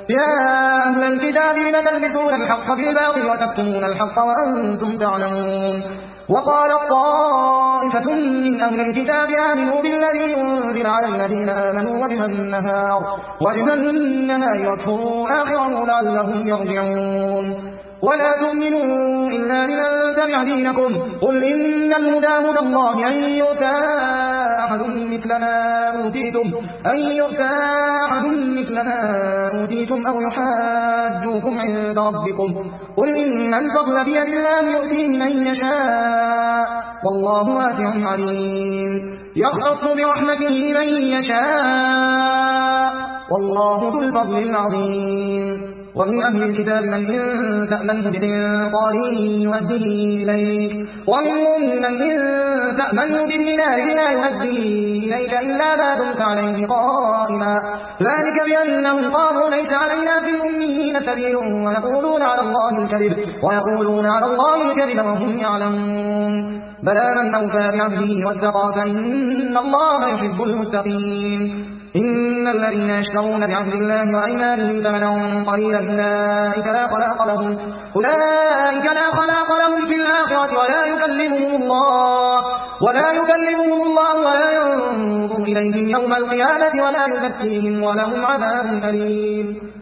يا أهل الكتاب لم تلبسون الحق بالباطل وتكتمون الحق وأنتم تعلمون وقالت طائفة من أهل الكتاب آمنوا بالذي أنزل على الذين آمنوا وجه النهار واكفروا آخره لعلهم يرجعون ولا تؤمنوا إلا لمن تبع دينكم قل إن الهدى هدى الله أن يؤتى أحد مثل ما أوتيتم أو يحاجوكم عند ربكم قل إن الفضل بيد الله يؤتيه من يشاء والله واسع عليم يختص برحمته من يشاء والله ذو الفضل العظيم ومن أهل الكتاب من إن تأمنه بقنطار يؤديه إليك ومنهم من إن تأمنه بدينار لا يؤديه إليك إلا ما دمت عليه قائما ذلك بأنهم قالوا ليس علينا في الأميين سبيل ويقولون على الله الكذب وهم يعلمون بلى من أوفى بعهده واتقى فإن الله يحب المتقين إن الذين يشترون بعهد الله وأيمانهم ثمنا قليلا أولئك لا خلاق لهم في الآخرة ولا يكلمهم الله ولا ينظر إليهم يوم القيامة ولا يزكيهم ولهم عذاب أليم